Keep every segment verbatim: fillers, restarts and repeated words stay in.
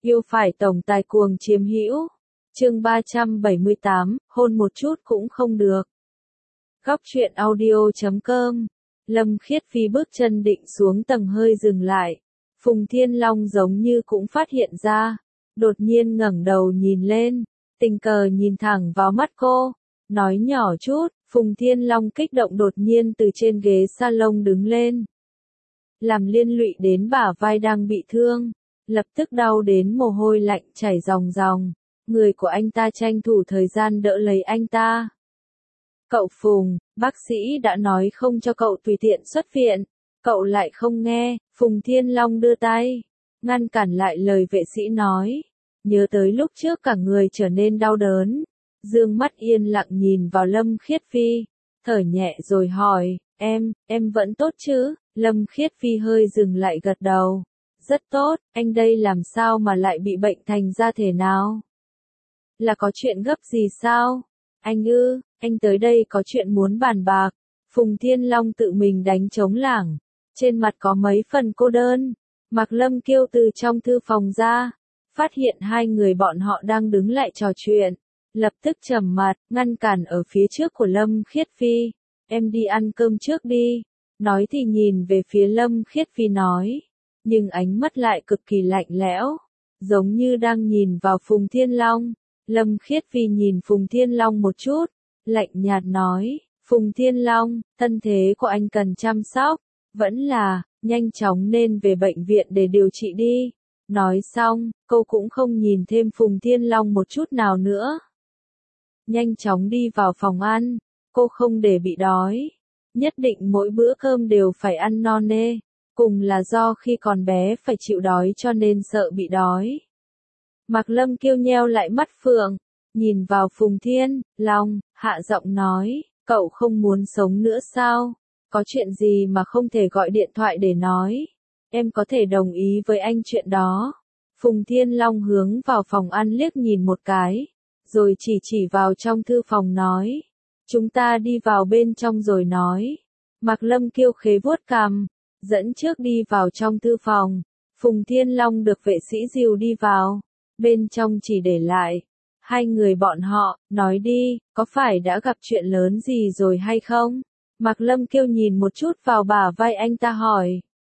Yêu phải tổng tài cuồng chiếm hữu. Chương ba trăm bảy mươi tám, hôn một chút cũng không được. Góc truyện audio chấm com. Lâm Khiết Phi bước chân định xuống tầng hơi dừng lại. Phùng Thiên Long giống như cũng phát hiện ra, đột nhiên ngẩng đầu nhìn lên, tình cờ nhìn thẳng vào mắt cô, nói nhỏ chút. Phùng Thiên Long kích động đột nhiên từ trên ghế salon đứng lên, làm liên lụy đến bả vai đang bị thương, lập tức đau đến mồ hôi lạnh chảy ròng ròng. Người của anh ta tranh thủ thời gian đỡ lấy anh ta. Cậu Phùng, bác sĩ đã nói không cho cậu tùy tiện xuất viện, cậu lại không nghe. Phùng Thiên Long đưa tay, ngăn cản lại lời vệ sĩ nói. Nhớ tới lúc trước cả người trở nên đau đớn, dương mắt yên lặng nhìn vào Lâm Khiết Phi, thở nhẹ rồi hỏi, em, em vẫn tốt chứ? Lâm Khiết Phi hơi dừng lại gật đầu. Rất tốt, anh đây làm sao mà lại bị bệnh thành ra thế nào? Là có chuyện gấp gì sao? Anh ư, anh tới đây có chuyện muốn bàn bạc. Phùng Thiên Long tự mình đánh trống lảng, trên mặt có mấy phần cô đơn. Mạc Lâm Kiêu từ trong thư phòng ra, phát hiện hai người bọn họ đang đứng lại trò chuyện, lập tức trầm mặt, ngăn cản ở phía trước của Lâm Khiết Phi. Em đi ăn cơm trước đi. Nói thì nhìn về phía Lâm Khiết Phi nói, nhưng ánh mắt lại cực kỳ lạnh lẽo, giống như đang nhìn vào Phùng Thiên Long. Lâm Khiết Phi nhìn Phùng Thiên Long một chút, lạnh nhạt nói, Phùng Thiên Long, thân thế của anh cần chăm sóc, vẫn là, nhanh chóng nên về bệnh viện để điều trị đi. Nói xong, cô cũng không nhìn thêm Phùng Thiên Long một chút nào nữa. Nhanh chóng đi vào phòng ăn, cô không để bị đói. Nhất định mỗi bữa cơm đều phải ăn no nê, cùng là do khi còn bé phải chịu đói cho nên sợ bị đói. Mạc Lâm Kiêu nheo lại mắt phượng, nhìn vào Phùng Thiên Long, hạ giọng nói, cậu không muốn sống nữa sao? Có chuyện gì mà không thể gọi điện thoại để nói? Em có thể đồng ý với anh chuyện đó. Phùng Thiên Long hướng vào phòng ăn liếc nhìn một cái, rồi chỉ chỉ vào trong thư phòng nói, chúng ta đi vào bên trong rồi nói. Mạc Lâm Kiêu khế vuốt cằm, dẫn trước đi vào trong thư phòng. Phùng Thiên Long được vệ sĩ dìu đi vào, bên trong chỉ để lại hai người bọn họ. Nói đi, có phải đã gặp chuyện lớn gì rồi hay không? Mạc Lâm Kiêu nhìn một chút vào bả vai anh ta hỏi.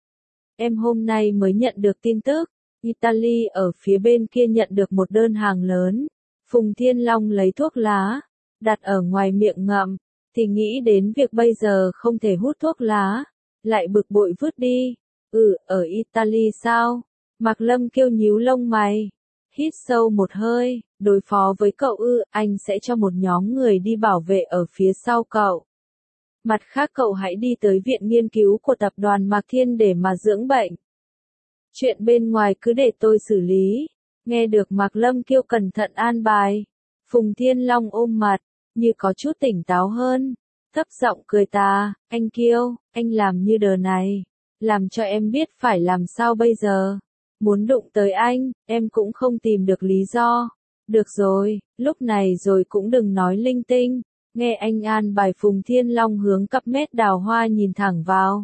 Em hôm nay mới nhận được tin tức, Italy ở phía bên kia nhận được một đơn hàng lớn. Phùng Thiên Long lấy thuốc lá, đặt ở ngoài miệng ngậm, thì nghĩ đến việc bây giờ không thể hút thuốc lá, lại bực bội vứt đi. Ừ, ở Italy sao? Mạc Lâm Kiêu nhíu lông mày, hít sâu một hơi, đối phó với cậu ư, anh sẽ cho một nhóm người đi bảo vệ ở phía sau cậu. Mặt khác cậu hãy đi tới viện nghiên cứu của tập đoàn Mạc Thiên để mà dưỡng bệnh. Chuyện bên ngoài cứ để tôi xử lý. Nghe được Mạc Lâm Kiêu cẩn thận an bài, Phùng Thiên Long ôm mặt, như có chút tỉnh táo hơn, thấp giọng cười tà, anh Kiêu, anh làm như đờ này, làm cho em biết phải làm sao bây giờ. Muốn đụng tới anh, em cũng không tìm được lý do. Được rồi, lúc này rồi cũng đừng nói linh tinh. Nghe anh an bài. Phùng Thiên Long hướng cặp mét đào hoa nhìn thẳng vào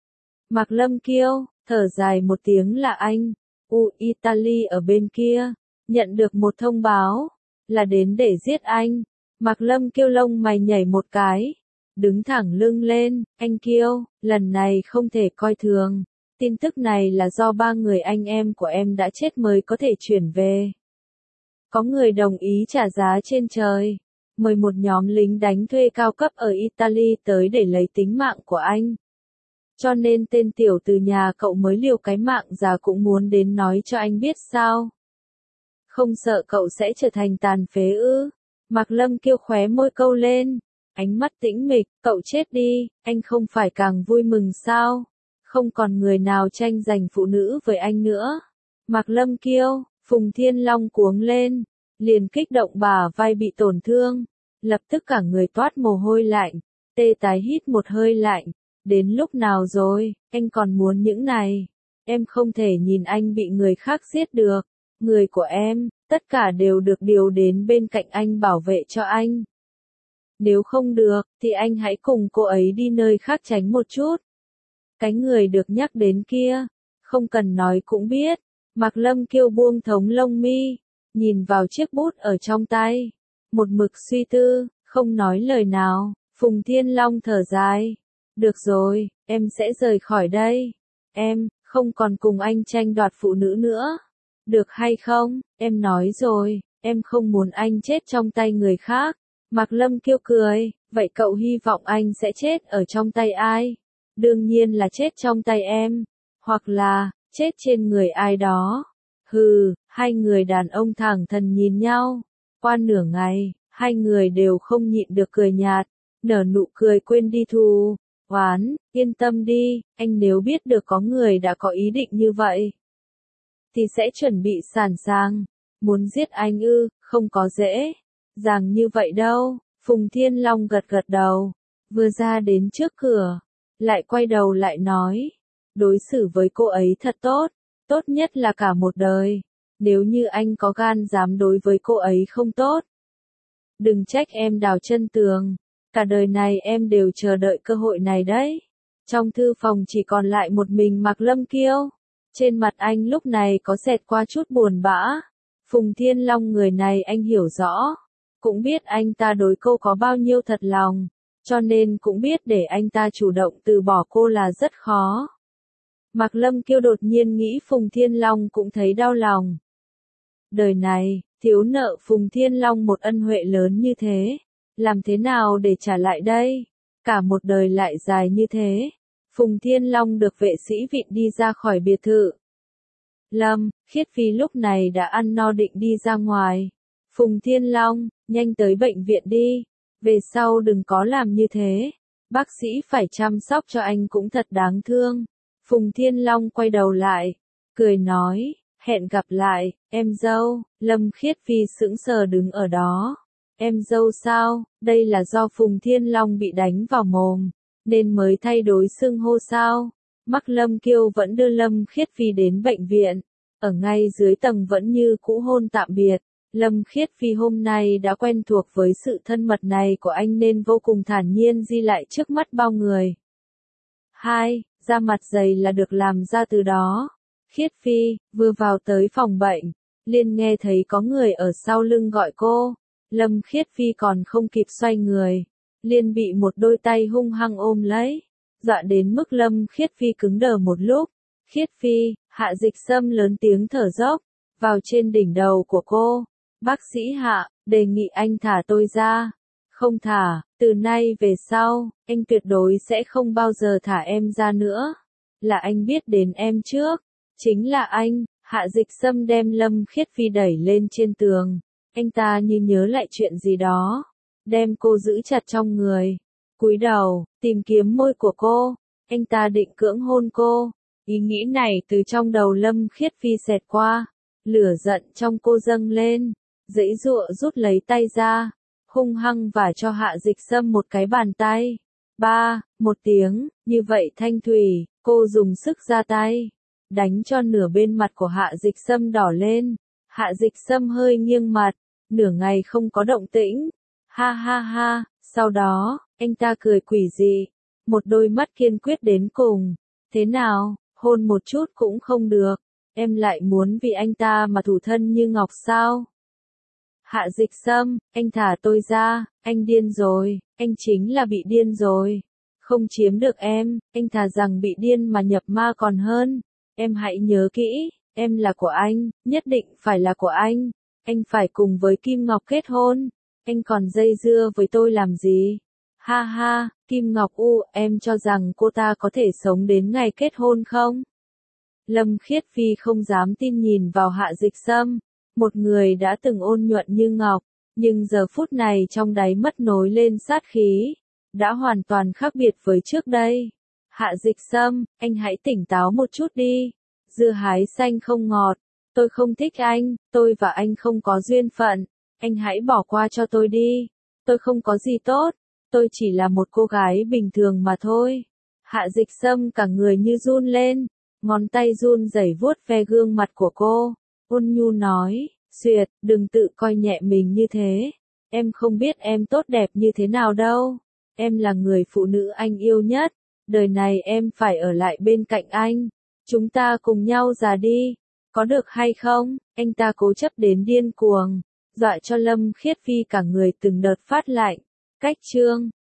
Mạc Lâm Kiêu, thở dài một tiếng là anh. U Italy ở bên kia, nhận được một thông báo, là đến để giết anh. Mạc Lâm Kiêu lông mày nhảy một cái, đứng thẳng lưng lên, anh Kiêu, lần này không thể coi thường. Tin tức này là do ba người anh em của em đã chết mới có thể chuyển về. Có người đồng ý trả giá trên trời, mời một nhóm lính đánh thuê cao cấp ở Italy tới để lấy tính mạng của anh. Cho nên tên tiểu từ nhà cậu mới liều cái mạng già cũng muốn đến nói cho anh biết sao. Không sợ cậu sẽ trở thành tàn phế ư? Mạc Lâm Kiêu khóe môi câu lên, ánh mắt tĩnh mịch, cậu chết đi, anh không phải càng vui mừng sao? Không còn người nào tranh giành phụ nữ với anh nữa. Mạc Lâm Kiêu, Phùng Thiên Long cuống lên, liền kích động bả vai bị tổn thương, lập tức cả người toát mồ hôi lạnh, tê tái hít một hơi lạnh. Đến lúc nào rồi, anh còn muốn những này? Em không thể nhìn anh bị người khác giết được. Người của em, tất cả đều được điều đến bên cạnh anh bảo vệ cho anh. Nếu không được, thì anh hãy cùng cô ấy đi nơi khác tránh một chút. Cái người được nhắc đến kia, không cần nói cũng biết, Mạc Lâm Kiêu buông thống lông mi, nhìn vào chiếc bút ở trong tay, một mực suy tư, không nói lời nào. Phùng Thiên Long thở dài, được rồi, em sẽ rời khỏi đây. Em, không còn cùng anh tranh đoạt phụ nữ nữa. Được hay không, em nói rồi, em không muốn anh chết trong tay người khác. Mạc Lâm Kiêu cười, vậy cậu hy vọng anh sẽ chết ở trong tay ai? Đương nhiên là chết trong tay em, hoặc là, chết trên người ai đó. Hừ, hai người đàn ông thẳng thắn nhìn nhau. Qua nửa ngày, hai người đều không nhịn được cười nhạt, nở nụ cười quên đi thù, oán, yên tâm đi, anh nếu biết được có người đã có ý định như vậy, thì sẽ chuẩn bị sẵn sàng. Muốn giết anh ư, không có dễ dàng như vậy đâu. Phùng Thiên Long gật gật đầu, vừa ra đến trước cửa, lại quay đầu lại nói, đối xử với cô ấy thật tốt, tốt nhất là cả một đời. Nếu như anh có gan dám đối với cô ấy không tốt, đừng trách em đào chân tường, cả đời này em đều chờ đợi cơ hội này đấy. Trong thư phòng chỉ còn lại một mình Mạc Lâm Kiêu, trên mặt anh lúc này có xẹt qua chút buồn bã. Phùng Thiên Long người này anh hiểu rõ, cũng biết anh ta đối cô có bao nhiêu thật lòng, cho nên cũng biết để anh ta chủ động từ bỏ cô là rất khó. Mạc Lâm Kiêu đột nhiên nghĩ Phùng Thiên Long cũng thấy đau lòng. Đời này, thiếu nợ Phùng Thiên Long một ân huệ lớn như thế, làm thế nào để trả lại đây? Cả một đời lại dài như thế. Phùng Thiên Long được vệ sĩ vịn đi ra khỏi biệt thự. Lâm, Khiết Phi lúc này đã ăn no định đi ra ngoài. Phùng Thiên Long, nhanh tới bệnh viện đi, về sau đừng có làm như thế. Bác sĩ phải chăm sóc cho anh cũng thật đáng thương. Phùng Thiên Long quay đầu lại, cười nói, hẹn gặp lại, em dâu. Lâm Khiết Phi sững sờ đứng ở đó. Em dâu sao, đây là do Phùng Thiên Long bị đánh vào mồm, nên mới thay đổi xưng hô sao? Mạc Lâm Kiêu vẫn đưa Lâm Khiết Phi đến bệnh viện, ở ngay dưới tầng vẫn như cũ hôn tạm biệt. Lâm Khiết Phi hôm nay đã quen thuộc với sự thân mật này của anh nên vô cùng thản nhiên di lại trước mắt bao người. Hai, da mặt dày là được làm ra từ đó. Khiết Phi, vừa vào tới phòng bệnh, liền nghe thấy có người ở sau lưng gọi cô. Lâm Khiết Phi còn không kịp xoay người, liền bị một đôi tay hung hăng ôm lấy, dọa đến mức Lâm Khiết Phi cứng đờ một lúc. Khiết Phi, Hạ Dịch Sâm lớn tiếng thở dốc, vào trên đỉnh đầu của cô. Bác sĩ Hạ, đề nghị anh thả tôi ra. Không thả, từ nay về sau, anh tuyệt đối sẽ không bao giờ thả em ra nữa. Là anh biết đến em trước, chính là anh. Hạ Dịch Sâm đem Lâm Khiết Phi đẩy lên trên tường. Anh ta như nhớ lại chuyện gì đó, đem cô giữ chặt trong người, cúi đầu, tìm kiếm môi của cô. Anh ta định cưỡng hôn cô. Ý nghĩ này từ trong đầu Lâm Khiết Phi xẹt qua, lửa giận trong cô dâng lên, giãy giụa rút lấy tay ra, hung hăng vả cho Hạ Dịch Sâm một cái bàn tay. Ba, một tiếng, như vậy thanh thủy, cô dùng sức ra tay, đánh cho nửa bên mặt của Hạ Dịch Sâm đỏ lên. Hạ Dịch Sâm hơi nghiêng mặt, nửa ngày không có động tĩnh. Ha ha ha, sau đó, anh ta cười quỷ dị, một đôi mắt kiên quyết đến cùng. Thế nào, hôn một chút cũng không được, em lại muốn vì anh ta mà thủ thân như ngọc sao? Hạ Dịch Sâm, anh thả tôi ra, anh điên rồi, anh chính là bị điên rồi. Không chiếm được em, anh thà rằng bị điên mà nhập ma còn hơn. Em hãy nhớ kỹ, em là của anh, nhất định phải là của anh. Anh phải cùng với Kim Ngọc kết hôn. Anh còn dây dưa với tôi làm gì? Ha ha, Kim Ngọc u, em cho rằng cô ta có thể sống đến ngày kết hôn không? Lâm Khiết Phi không dám tin nhìn vào Hạ Dịch Sâm, một người đã từng ôn nhuận như ngọc, nhưng giờ phút này trong đáy mắt nổi lên sát khí, đã hoàn toàn khác biệt với trước đây. Hạ Dịch Sâm, anh hãy tỉnh táo một chút đi. Dưa hái xanh không ngọt, tôi không thích anh, tôi và anh không có duyên phận, anh hãy bỏ qua cho tôi đi. Tôi không có gì tốt, tôi chỉ là một cô gái bình thường mà thôi. Hạ Dịch Sâm cả người như run lên, ngón tay run rẩy vuốt ve gương mặt của cô, ôn nhu nói, Duyệt, đừng tự coi nhẹ mình như thế. Em không biết em tốt đẹp như thế nào đâu. Em là người phụ nữ anh yêu nhất. Đời này em phải ở lại bên cạnh anh. Chúng ta cùng nhau già đi. Có được hay không? Anh ta cố chấp đến điên cuồng, dọa cho Lâm Khiết Phi cả người từng đợt phát lạnh. Cách chương